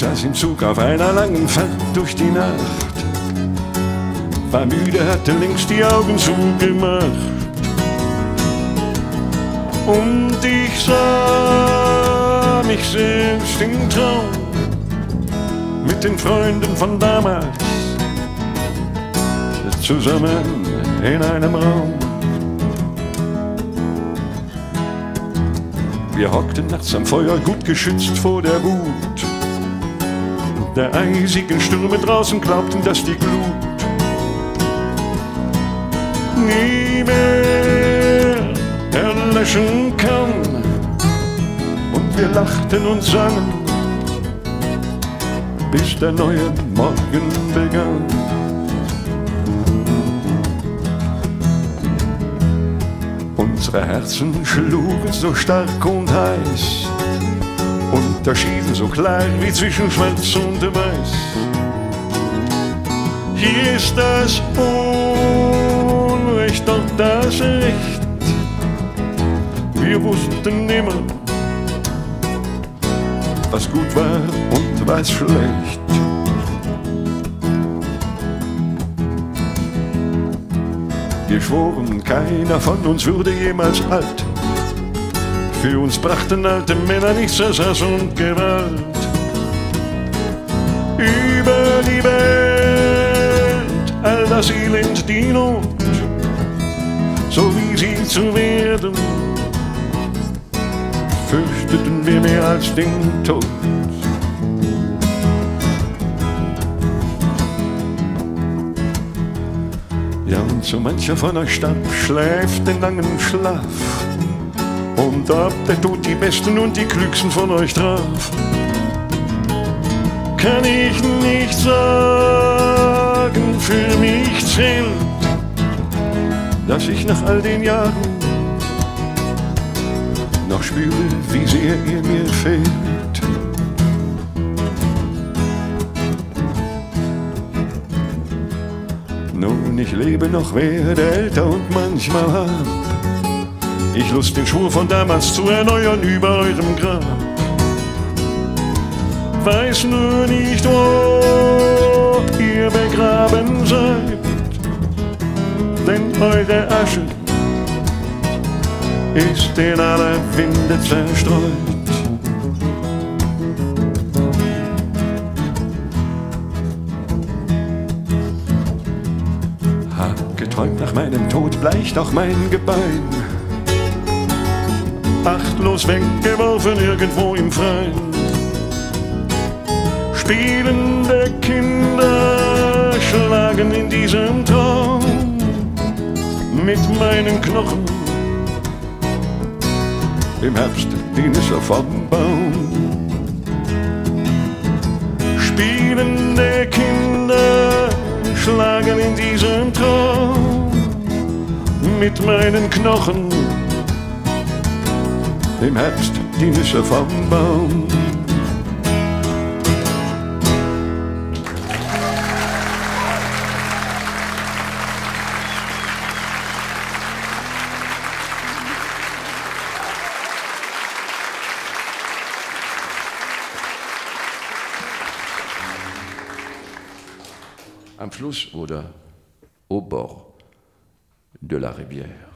saß im Zug auf einer langen Fahrt durch die Nacht, war müde, hatte längst die Augen zugemacht. Und ich sah mich selbst im Traum mit den Freunden von damals zusammen in einem Raum. Wir hockten nachts am Feuer, gut geschützt vor der Wut der eisigen Stürme draußen, glaubten, dass die Glut nie mehr erlöschen kann. Und wir lachten und sangen, bis der neue Morgen begann. Unsere Herzen schlugen so stark und heiß, unterschieden so klar wie zwischen Schwarz und Weiß. Hier ist das Unrecht, dort das Recht. Wir wussten immer, was gut war und was schlecht. Wir schworen, keiner von uns würde jemals alt. Für uns brachten alte Männer nichts als Hass und Gewalt. Über die Welt, all das Elend, die Not, so wie sie zu werden, fürchteten wir mehr als den Tod. Ja, und so mancher von euch starb, schläft den langen Schlaf. Und ob der Tod die Besten und die Klügsten von euch traf, kann ich nicht sagen, für mich zählt, dass ich nach all den Jahren noch spüre, wie sehr ihr mir fehlt. Nun, ich lebe noch, werde älter und manchmal hab ich Lust, den Schwur von damals zu erneuern über eurem Grab. Weiß nur nicht, wo ihr begraben seid, denn eure Asche ist in aller Winde zerstreut. Hab geträumt, nach meinem Tod bleicht auch mein Gebein, achtlos weggeworfen irgendwo im Freien. Spielende Kinder schlagen in diesem Traum mit meinen Knochen im Herbst die Nüsse vom Baum. Spielende Kinder schlagen in diesem Traum mit meinen Knochen im Herbst die Nüsse vom Baum. Am Schluss wurde Au bord de la rivière.